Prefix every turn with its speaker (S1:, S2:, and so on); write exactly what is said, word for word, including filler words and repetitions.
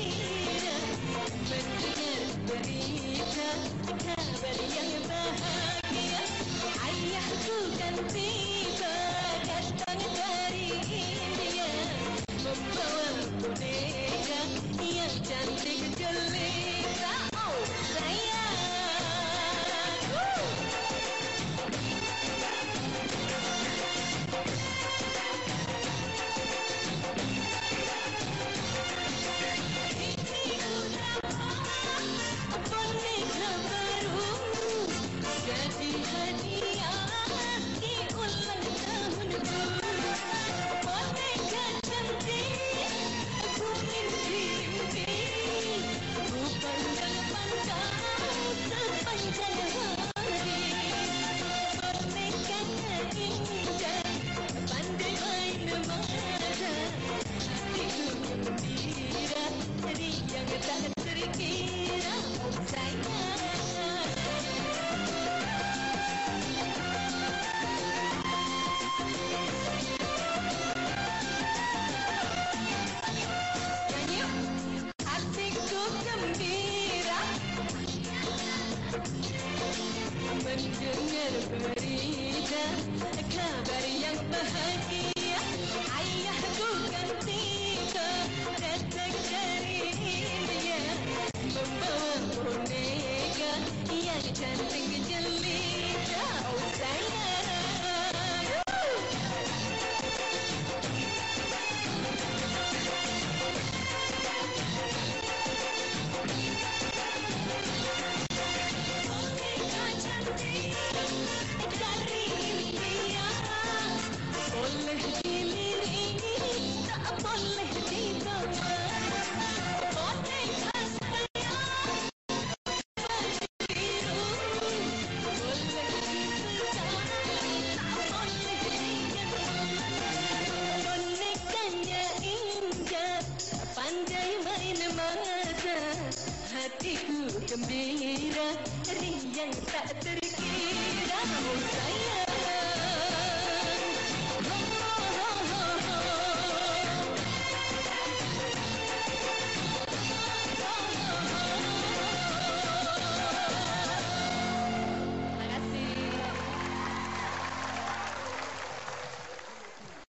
S1: gembira mendengar berita kabar yang bahagia. Ayahku kan tiba datang dari India membawa boneka yang cantik jelita. Oh sayang, boneka baru jadi hadiah di ulang tahunku. Boneka cantik aku mimpi-mimpi, ku pandang-pandang sepanjang hari. Bonekanya indah, pandai main mata, hatiku gembira, riang tak terkira. Oh sayang, hatiku gembira mendengar berita kabar yang bahagia. Ayahku kan tiba datang dari India membawa boneka yang cantik jelita. Oh sayang, boneka cantik dari India, boleh dilirik tak boleh dibawa. Boneka sayang biru, boleh dipegang tak boleh digenggam. Bonekanya indah, pandai main mata, hatiku gembira, riang tak terkira. Oh sayang,